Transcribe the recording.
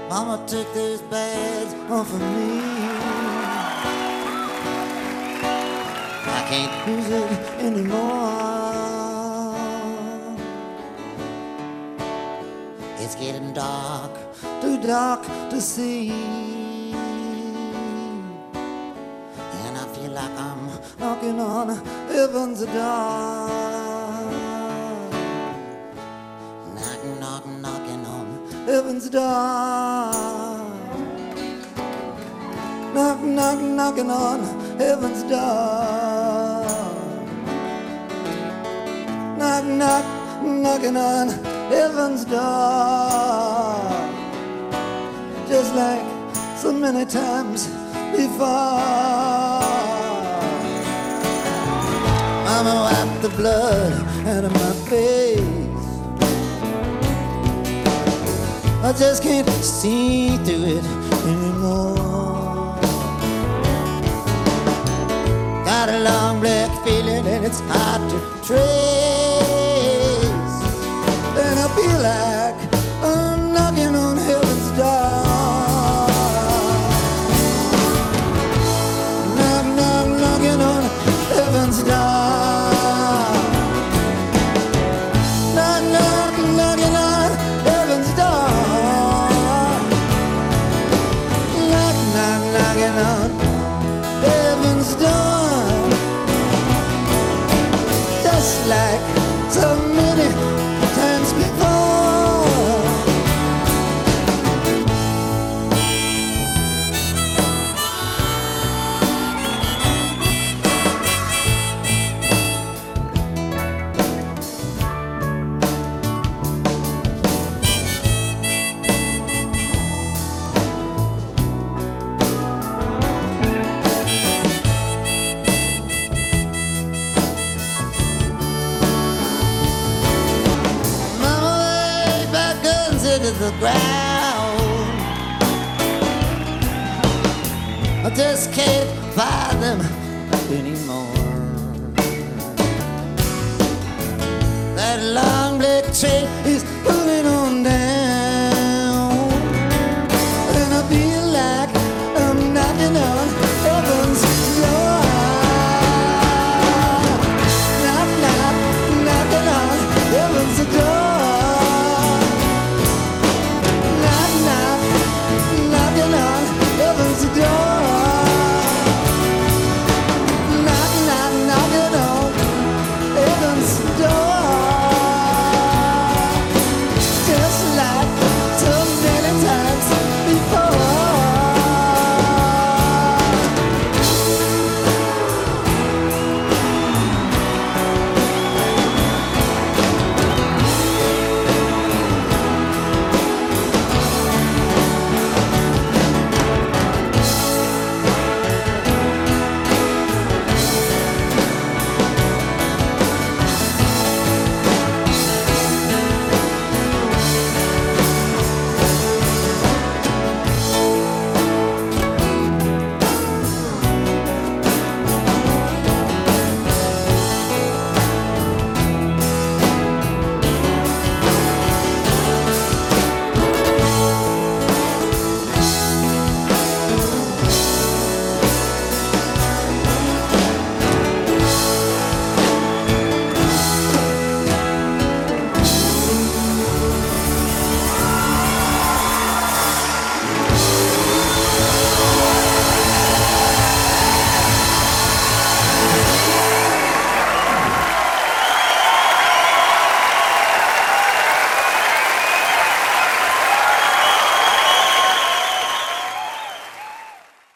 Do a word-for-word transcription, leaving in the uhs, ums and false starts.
Mama took those bags off of me. I can't use it anymore. It's getting dark, too dark to see. And I feel like I'm knocking on heaven's door. Knocking, knocking, knocking on heaven's door. Knock, knock, knocking on heaven's door. Knock, knock, knocking on heaven's door. Just like so many times before. Mama wiped the blood out of my face. I just can't see through it anymore. Got a long black feeling and it's hard to trace. And I feel like I'm knocking on heaven's door. Knock, knock, knocking on heaven's door. Knock, knock, knocking on heaven's door. Knock, knock, knocking on heaven's door. Just like so many times before. To the ground, I just can't find them anymore. That long black train is pulling on down.